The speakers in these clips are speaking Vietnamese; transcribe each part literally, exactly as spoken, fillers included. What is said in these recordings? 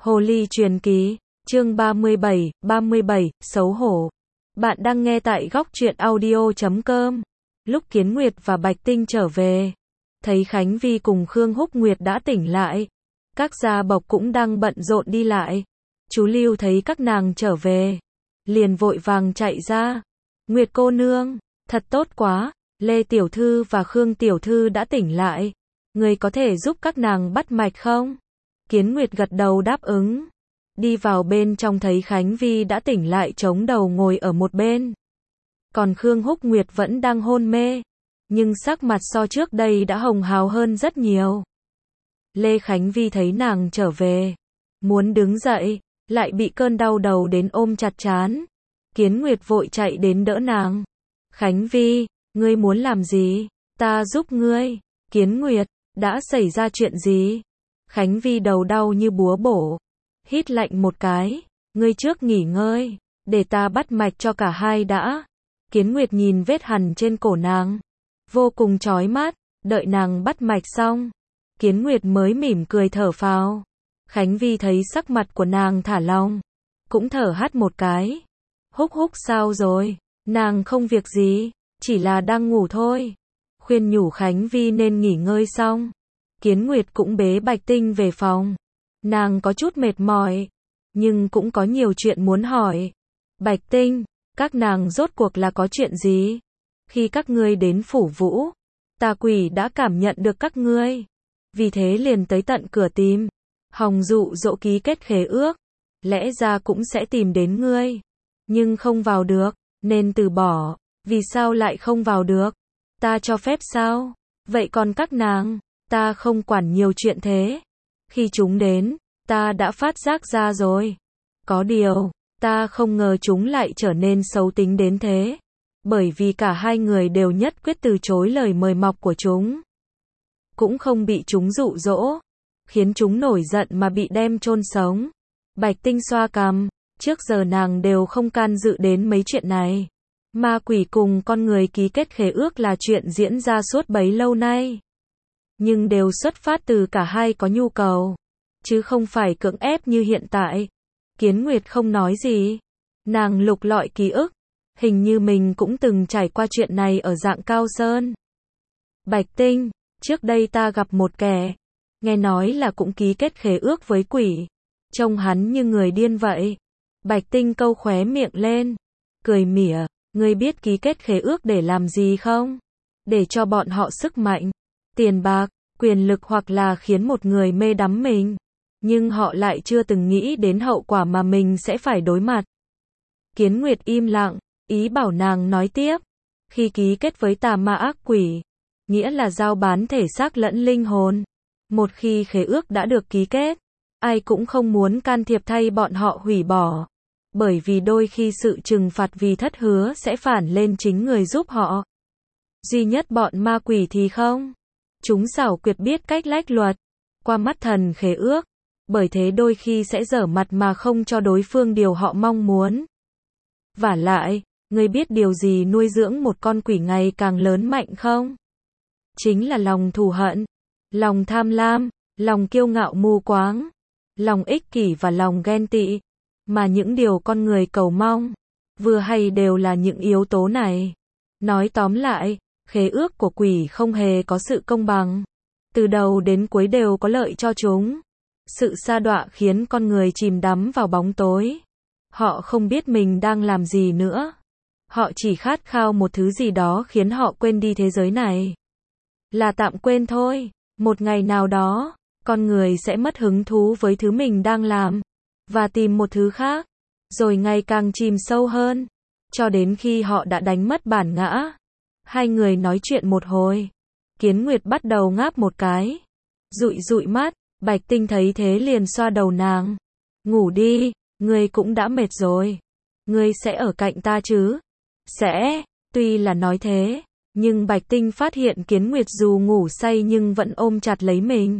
Hồ ly truyền ký, chương ba mươi bảy, ba mươi bảy, xấu hổ. Bạn đang nghe tại góc truyện audio chấm com. Lúc Kiến Nguyệt và Bạch Tinh trở về, thấy Khánh Vi cùng Khương Húc Nguyệt đã tỉnh lại. Các gia bộc cũng đang bận rộn đi lại. Chú Lưu thấy các nàng trở về, liền vội vàng chạy ra. Nguyệt cô nương, thật tốt quá, Lê Tiểu Thư và Khương Tiểu Thư đã tỉnh lại. Người có thể giúp các nàng bắt mạch không? Kiến Nguyệt gật đầu đáp ứng. Đi vào bên trong thấy Khánh Vi đã tỉnh lại chống đầu ngồi ở một bên. Còn Khương Húc Nguyệt vẫn đang hôn mê. Nhưng sắc mặt so trước đây đã hồng hào hơn rất nhiều. Lê Khánh Vi thấy nàng trở về, muốn đứng dậy, lại bị cơn đau đầu đến ôm chặt trán. Kiến Nguyệt vội chạy đến đỡ nàng. Khánh Vi, ngươi muốn làm gì? Ta giúp ngươi. Kiến Nguyệt, đã xảy ra chuyện gì? Khánh Vi đầu đau như búa bổ. Hít lạnh một cái. Ngươi trước nghỉ ngơi, để ta bắt mạch cho cả hai đã. Kiến Nguyệt nhìn vết hằn trên cổ nàng, vô cùng chói mắt. Đợi nàng bắt mạch xong, Kiến Nguyệt mới mỉm cười thở phào. Khánh Vi thấy sắc mặt của nàng thả lỏng, cũng thở hắt một cái. Húc Húc sao rồi? Nàng không việc gì, chỉ là đang ngủ thôi. Khuyên nhủ Khánh Vi nên nghỉ ngơi xong, Kiến Nguyệt cũng bế Bạch Tinh về phòng. Nàng có chút mệt mỏi, nhưng cũng có nhiều chuyện muốn hỏi. Bạch Tinh, các nàng rốt cuộc là có chuyện gì? Khi các ngươi đến phủ Vũ, tà quỷ đã cảm nhận được các ngươi, vì thế liền tới tận cửa tìm. Hồng dụ dỗ ký kết khế ước, lẽ ra cũng sẽ tìm đến ngươi, nhưng không vào được, nên từ bỏ. Vì sao lại không vào được? Ta cho phép sao? Vậy còn các nàng? Ta không quản nhiều chuyện thế. Khi chúng đến, ta đã phát giác ra rồi. Có điều, ta không ngờ chúng lại trở nên xấu tính đến thế. Bởi vì cả hai người đều nhất quyết từ chối lời mời mọc của chúng. Cũng không bị chúng dụ dỗ, khiến chúng nổi giận mà bị đem chôn sống. Bạch Tinh xoa cằm, trước giờ nàng đều không can dự đến mấy chuyện này. Ma quỷ cùng con người ký kết khế ước là chuyện diễn ra suốt bấy lâu nay. Nhưng đều xuất phát từ cả hai có nhu cầu, chứ không phải cưỡng ép như hiện tại. Kiến Nguyệt không nói gì. Nàng lục lọi ký ức, hình như mình cũng từng trải qua chuyện này ở dạng Cao Sơn. Bạch Tinh, trước đây ta gặp một kẻ, nghe nói là cũng ký kết khế ước với quỷ. Trông hắn như người điên vậy. Bạch Tinh câu khóe miệng lên, cười mỉa. Ngươi biết ký kết khế ước để làm gì không? Để cho bọn họ sức mạnh, tiền bạc, quyền lực hoặc là khiến một người mê đắm mình. Nhưng họ lại chưa từng nghĩ đến hậu quả mà mình sẽ phải đối mặt. Kiến Nguyệt im lặng, ý bảo nàng nói tiếp. Khi ký kết với tà ma ác quỷ, nghĩa là giao bán thể xác lẫn linh hồn. Một khi khế ước đã được ký kết, ai cũng không muốn can thiệp thay bọn họ hủy bỏ. Bởi vì đôi khi sự trừng phạt vì thất hứa sẽ phản lên chính người giúp họ. Duy nhất bọn ma quỷ thì không. Chúng xảo quyệt biết cách lách luật, qua mắt thần khế ước. Bởi thế đôi khi sẽ dở mặt mà không cho đối phương điều họ mong muốn. Vả lại, ngươi biết điều gì nuôi dưỡng một con quỷ ngày càng lớn mạnh không? Chính là lòng thù hận, lòng tham lam, lòng kiêu ngạo mù quáng, lòng ích kỷ và lòng ghen tị. Mà những điều con người cầu mong, vừa hay đều là những yếu tố này. Nói tóm lại, khế ước của quỷ không hề có sự công bằng. Từ đầu đến cuối đều có lợi cho chúng. Sự sa đọa khiến con người chìm đắm vào bóng tối. Họ không biết mình đang làm gì nữa. Họ chỉ khát khao một thứ gì đó khiến họ quên đi thế giới này. Là tạm quên thôi. Một ngày nào đó, con người sẽ mất hứng thú với thứ mình đang làm. Và tìm một thứ khác, rồi ngày càng chìm sâu hơn, cho đến khi họ đã đánh mất bản ngã. Hai người nói chuyện một hồi, Kiến Nguyệt bắt đầu ngáp một cái, dụi dụi mắt. Bạch Tinh thấy thế liền xoa đầu nàng. Ngủ đi, ngươi cũng đã mệt rồi. Ngươi sẽ ở cạnh ta chứ? Sẽ. Tuy là nói thế, nhưng Bạch Tinh phát hiện Kiến Nguyệt dù ngủ say nhưng vẫn ôm chặt lấy mình.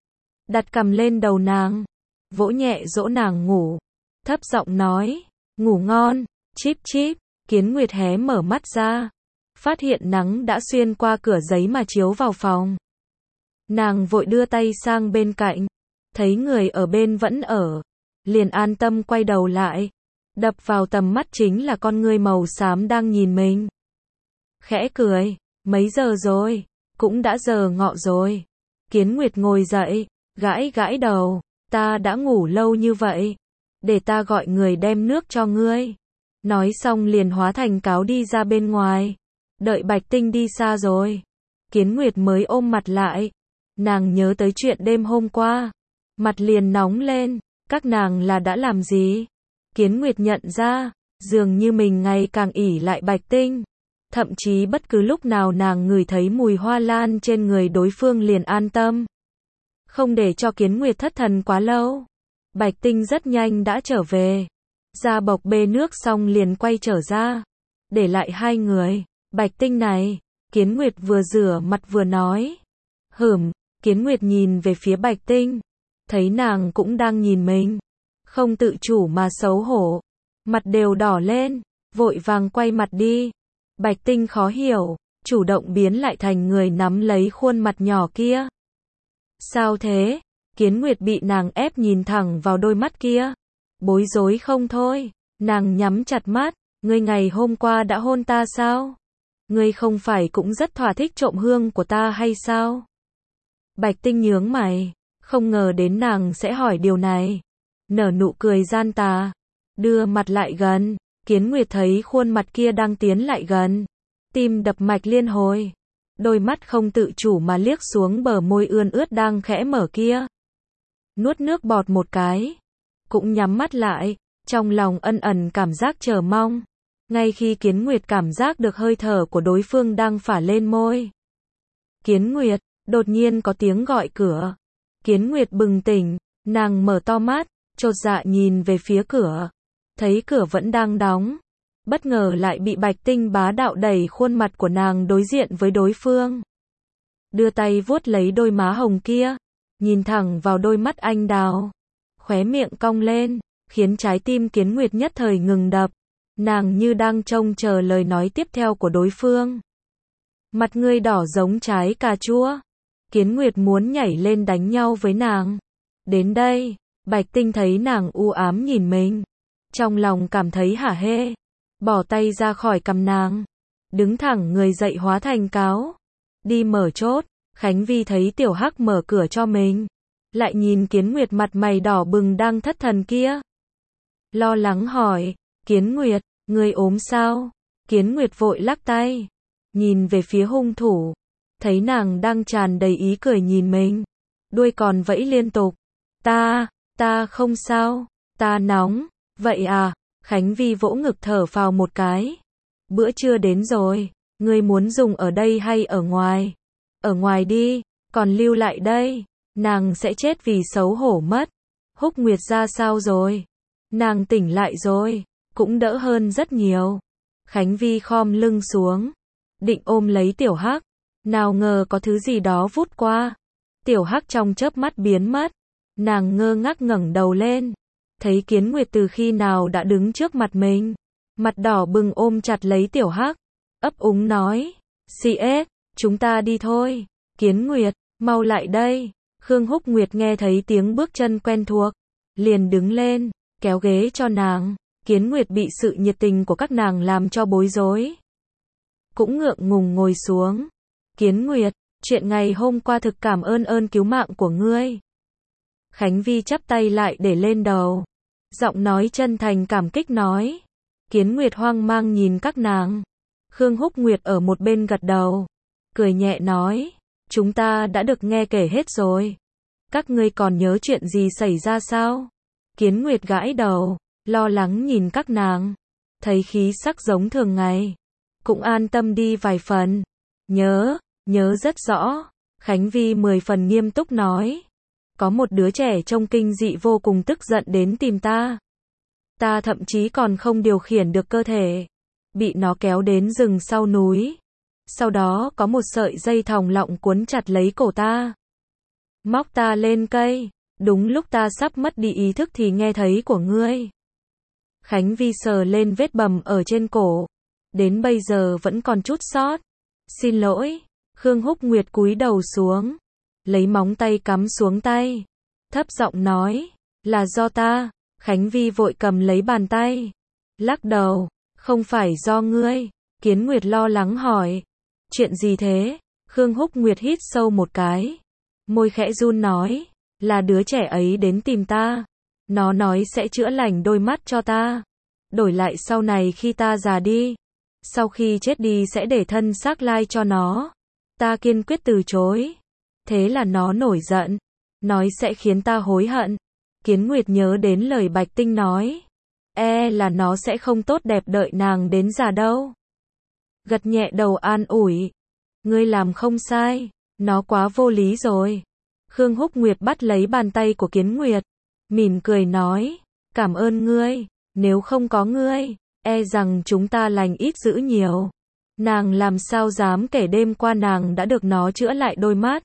Đặt cằm lên đầu nàng, vỗ nhẹ dỗ nàng ngủ, thấp giọng nói, ngủ ngon, chíp chíp. Kiến Nguyệt hé mở mắt ra, phát hiện nắng đã xuyên qua cửa giấy mà chiếu vào phòng. Nàng vội đưa tay sang bên cạnh, thấy người ở bên vẫn ở, liền an tâm quay đầu lại. Đập vào tầm mắt chính là con ngươi màu xám đang nhìn mình. Khẽ cười, mấy giờ rồi? Cũng đã giờ ngọ rồi. Kiến Nguyệt ngồi dậy, gãi gãi đầu, ta đã ngủ lâu như vậy. Để ta gọi người đem nước cho ngươi. Nói xong liền hóa thành cáo đi ra bên ngoài. Đợi Bạch Tinh đi xa rồi, Kiến Nguyệt mới ôm mặt lại. Nàng nhớ tới chuyện đêm hôm qua. Mặt liền nóng lên, các nàng là đã làm gì? Kiến Nguyệt nhận ra, dường như mình ngày càng ỷ lại Bạch Tinh. Thậm chí bất cứ lúc nào nàng ngửi thấy mùi hoa lan trên người đối phương liền an tâm. Không để cho Kiến Nguyệt thất thần quá lâu. Bạch Tinh rất nhanh đã trở về. Ra bộc bê nước xong liền quay trở ra. Để lại hai người. Bạch Tinh này, Kiến Nguyệt vừa rửa mặt vừa nói. Hửm, Kiến Nguyệt nhìn về phía Bạch Tinh. Thấy nàng cũng đang nhìn mình. Không tự chủ mà xấu hổ. Mặt đều đỏ lên. Vội vàng quay mặt đi. Bạch Tinh khó hiểu. Chủ động biến lại thành người nắm lấy khuôn mặt nhỏ kia. Sao thế? Kiến Nguyệt bị nàng ép nhìn thẳng vào đôi mắt kia. Bối rối không thôi. Nàng nhắm chặt mắt. Ngươi ngày hôm qua đã hôn ta sao? Ngươi không phải cũng rất thỏa thích trộm hương của ta hay sao? Bạch Tinh nhướng mày. Không ngờ đến nàng sẽ hỏi điều này. Nở nụ cười gian tà. Đưa mặt lại gần. Kiến Nguyệt thấy khuôn mặt kia đang tiến lại gần. Tim đập mạch liên hồi. Đôi mắt không tự chủ mà liếc xuống bờ môi ươn ướt đang khẽ mở kia. Nuốt nước bọt một cái. Cũng nhắm mắt lại. Trong lòng ân ẩn cảm giác chờ mong. Ngay khi Kiến Nguyệt cảm giác được hơi thở của đối phương đang phả lên môi. Kiến Nguyệt, đột nhiên có tiếng gọi cửa. Kiến Nguyệt bừng tỉnh, nàng mở to mắt, chột dạ nhìn về phía cửa. Thấy cửa vẫn đang đóng. Bất ngờ lại bị Bạch Tinh bá đạo đẩy khuôn mặt của nàng đối diện với đối phương. Đưa tay vuốt lấy đôi má hồng kia. Nhìn thẳng vào đôi mắt anh đào. Khóe miệng cong lên, khiến trái tim Kiến Nguyệt nhất thời ngừng đập. Nàng như đang trông chờ lời nói tiếp theo của đối phương. Mặt ngươi đỏ giống trái cà chua. Kiến Nguyệt muốn nhảy lên đánh nhau với nàng. Đến đây, Bạch Tinh thấy nàng u ám nhìn mình. Trong lòng cảm thấy hả hê. Bỏ tay ra khỏi cằm nàng. Đứng thẳng người dậy hóa thành cáo. Đi mở chốt. Khánh Vi thấy Tiểu Hắc mở cửa cho mình. Lại nhìn Kiến Nguyệt mặt mày đỏ bừng đang thất thần kia. Lo lắng hỏi. Kiến Nguyệt, ngươi ốm sao? Kiến Nguyệt vội lắc tay. Nhìn về phía hung thủ. Thấy nàng đang tràn đầy ý cười nhìn mình. Đuôi còn vẫy liên tục. Ta, ta không sao. Ta nóng. Vậy à? Khánh Vi vỗ ngực thở phào một cái. Bữa trưa đến rồi. Ngươi muốn dùng ở đây hay ở ngoài? Ở ngoài đi. Còn lưu lại đây. Nàng sẽ chết vì xấu hổ mất. Húc Nguyệt ra sao rồi? Nàng tỉnh lại rồi. Cũng đỡ hơn rất nhiều. Khánh Vi khom lưng xuống. Định ôm lấy Tiểu Hắc. Nào ngờ có thứ gì đó vút qua. Tiểu Hắc trong chớp mắt biến mất. Nàng ngơ ngác ngẩng đầu lên. Thấy Kiến Nguyệt từ khi nào đã đứng trước mặt mình. Mặt đỏ bừng ôm chặt lấy Tiểu Hắc. Ấp úng nói. xê ét, chúng ta đi thôi. Kiến Nguyệt, mau lại đây. Khương Húc Nguyệt nghe thấy tiếng bước chân quen thuộc. Liền đứng lên, kéo ghế cho nàng. Kiến Nguyệt bị sự nhiệt tình của các nàng làm cho bối rối. Cũng ngượng ngùng ngồi xuống. Kiến Nguyệt, chuyện ngày hôm qua thực cảm ơn ơn cứu mạng của ngươi. Khánh Vi chắp tay lại để lên đầu. Giọng nói chân thành cảm kích nói. Kiến Nguyệt hoang mang nhìn các nàng. Khương Húc Nguyệt ở một bên gật đầu. Cười nhẹ nói. Chúng ta đã được nghe kể hết rồi. Các ngươi còn nhớ chuyện gì xảy ra sao? Kiến Nguyệt gãi đầu. Lo lắng nhìn các nàng. Thấy khí sắc giống thường ngày. Cũng an tâm đi vài phần. Nhớ, nhớ rất rõ. Khánh Vi mười phần nghiêm túc nói. Có một đứa trẻ trông kinh dị vô cùng tức giận đến tìm ta. Ta thậm chí còn không điều khiển được cơ thể. Bị nó kéo đến rừng sau núi. Sau đó có một sợi dây thòng lọng cuốn chặt lấy cổ ta. Móc ta lên cây. Đúng lúc ta sắp mất đi ý thức thì nghe thấy của ngươi. Khánh Vi sờ lên vết bầm ở trên cổ. Đến bây giờ vẫn còn chút sót. Xin lỗi. Khương Húc Nguyệt cúi đầu xuống. Lấy móng tay cắm xuống tay. Thấp giọng nói. Là do ta. Khánh Vi vội cầm lấy bàn tay. Lắc đầu. Không phải do ngươi. Kiến Nguyệt lo lắng hỏi. Chuyện gì thế? Khương Húc Nguyệt hít sâu một cái. Môi khẽ run nói. Là đứa trẻ ấy đến tìm ta. Nó nói sẽ chữa lành đôi mắt cho ta. Đổi lại sau này khi ta già đi. Sau khi chết đi sẽ để thân xác lai cho nó. Ta kiên quyết từ chối. Thế là nó nổi giận. Nói sẽ khiến ta hối hận. Kiến Nguyệt nhớ đến lời Bạch Tinh nói. E là nó sẽ không tốt đẹp đợi nàng đến già đâu. Gật nhẹ đầu an ủi. Ngươi làm không sai. Nó quá vô lý rồi. Khương Húc Nguyệt bắt lấy bàn tay của Kiến Nguyệt. Mỉm cười nói. Cảm ơn ngươi. Nếu không có ngươi, e rằng chúng ta lành ít dữ nhiều. Nàng làm sao dám kể đêm qua nàng đã được nó chữa lại đôi mắt.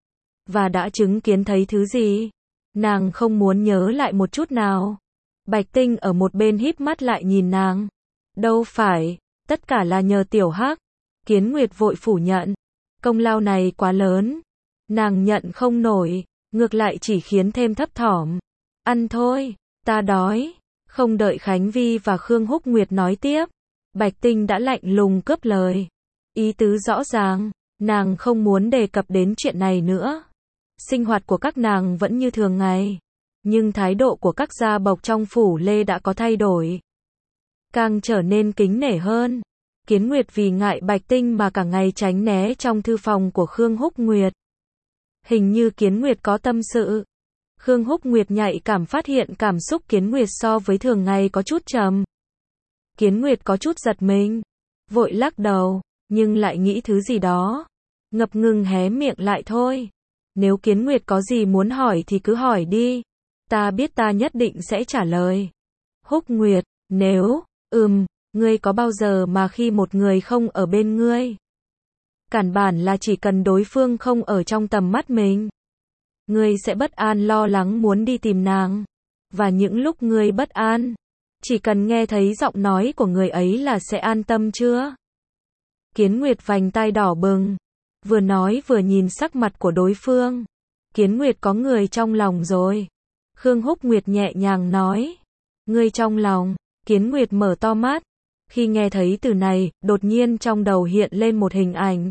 Và đã chứng kiến thấy thứ gì. Nàng không muốn nhớ lại một chút nào. Bạch Tinh ở một bên híp mắt lại nhìn nàng. Đâu phải, tất cả là nhờ Tiểu Hắc. Kiến Nguyệt vội phủ nhận. Công lao này quá lớn. Nàng nhận không nổi, ngược lại chỉ khiến thêm thấp thỏm. Ăn thôi, ta đói. Không đợi Khánh Vi và Khương Húc Nguyệt nói tiếp, Bạch Tinh đã lạnh lùng cướp lời. Ý tứ rõ ràng, nàng không muốn đề cập đến chuyện này nữa. Sinh hoạt của các nàng vẫn như thường ngày, nhưng thái độ của các gia bộc trong phủ Lê đã có thay đổi. Càng trở nên kính nể hơn. Kiến Nguyệt vì ngại Bạch Tinh mà cả ngày tránh né trong thư phòng của Khương Húc Nguyệt. Hình như Kiến Nguyệt có tâm sự. Khương Húc Nguyệt nhạy cảm phát hiện cảm xúc Kiến Nguyệt so với thường ngày có chút trầm. Kiến Nguyệt có chút giật mình, vội lắc đầu, nhưng lại nghĩ thứ gì đó. Ngập ngừng hé miệng lại thôi. Nếu Kiến Nguyệt có gì muốn hỏi thì cứ hỏi đi. Ta biết ta nhất định sẽ trả lời. Húc Nguyệt, nếu, ừm, ngươi có bao giờ mà khi một người không ở bên ngươi? Cản bản là chỉ cần đối phương không ở trong tầm mắt mình. Ngươi sẽ bất an lo lắng muốn đi tìm nàng. Và những lúc ngươi bất an, chỉ cần nghe thấy giọng nói của người ấy là sẽ an tâm chưa? Kiến Nguyệt vành tai đỏ bừng. Vừa nói vừa nhìn sắc mặt của đối phương. Kiến Nguyệt có người trong lòng rồi. Khương Húc Nguyệt nhẹ nhàng nói. Ngươi trong lòng. Kiến Nguyệt mở to mắt. Khi nghe thấy từ này, đột nhiên trong đầu hiện lên một hình ảnh.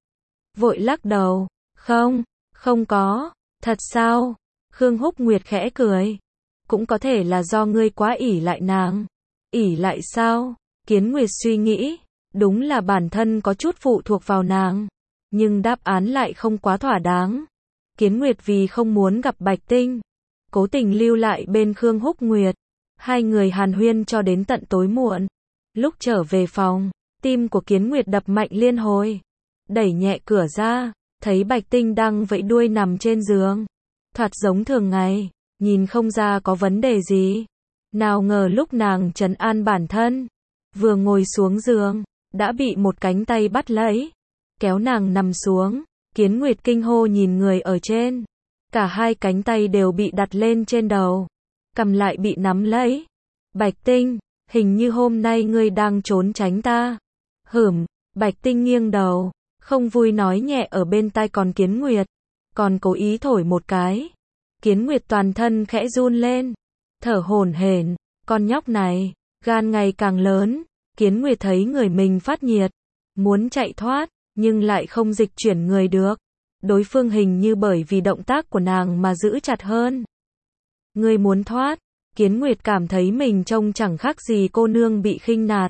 Vội lắc đầu. Không, không có. Thật sao? Khương Húc Nguyệt khẽ cười. Cũng có thể là do ngươi quá ỷ lại nàng. Ỷ lại sao? Kiến Nguyệt suy nghĩ. Đúng là bản thân có chút phụ thuộc vào nàng. Nhưng đáp án lại không quá thỏa đáng. Kiến Nguyệt vì không muốn gặp Bạch Tinh, cố tình lưu lại bên Khương Húc Nguyệt. Hai người hàn huyên cho đến tận tối muộn. Lúc trở về phòng, tim của Kiến Nguyệt đập mạnh liên hồi. Đẩy nhẹ cửa ra, thấy Bạch Tinh đang vẫy đuôi nằm trên giường. Thoạt giống thường ngày, nhìn không ra có vấn đề gì. Nào ngờ lúc nàng trấn an bản thân, vừa ngồi xuống giường, đã bị một cánh tay bắt lấy, kéo nàng nằm xuống. Kiến Nguyệt kinh hô nhìn người ở trên. Cả hai cánh tay đều bị đặt lên trên đầu, cầm lại bị nắm lấy. Bạch Tinh, hình như hôm nay ngươi đang trốn tránh ta. Hửm, Bạch Tinh nghiêng đầu, không vui nói nhẹ ở bên tai còn Kiến Nguyệt, còn cố ý thổi một cái. Kiến Nguyệt toàn thân khẽ run lên, thở hổn hển, con nhóc này, gan ngày càng lớn. Kiến Nguyệt thấy người mình phát nhiệt, muốn chạy thoát, nhưng lại không dịch chuyển người được. Đối phương hình như bởi vì động tác của nàng mà giữ chặt hơn. Ngươi muốn thoát? Kiến Nguyệt cảm thấy mình trông chẳng khác gì cô nương bị khinh nạt.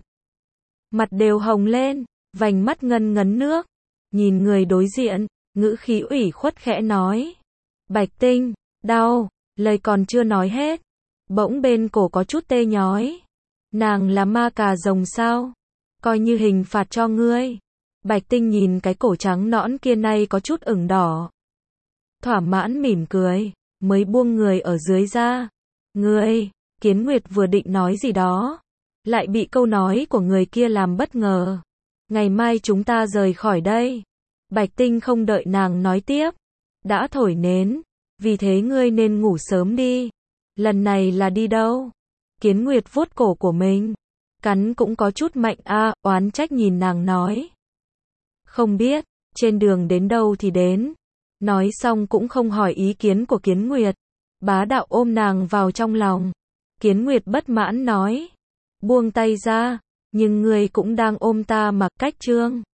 Mặt đều hồng lên, vành mắt ngân ngấn nước. Nhìn người đối diện, ngữ khí ủy khuất khẽ nói. Bạch Tinh, đau, lời còn chưa nói hết. Bỗng bên cổ có chút tê nhói. Nàng là ma cà rồng sao? Coi như hình phạt cho ngươi. Bạch Tinh nhìn cái cổ trắng nõn kia nay có chút ửng đỏ. Thỏa mãn mỉm cười, mới buông người ở dưới ra. Ngươi, Kiến Nguyệt vừa định nói gì đó, lại bị câu nói của người kia làm bất ngờ. Ngày mai chúng ta rời khỏi đây. Bạch Tinh không đợi nàng nói tiếp, đã thổi nến, vì thế ngươi nên ngủ sớm đi. Lần này là đi đâu? Kiến Nguyệt vuốt cổ của mình, cắn cũng có chút mạnh a, oán trách nhìn nàng nói. Không biết, trên đường đến đâu thì đến. Nói xong cũng không hỏi ý kiến của Kiến Nguyệt. Bá đạo ôm nàng vào trong lòng. Kiến Nguyệt bất mãn nói. Buông tay ra, nhưng ngươi cũng đang ôm ta mà, cách trương.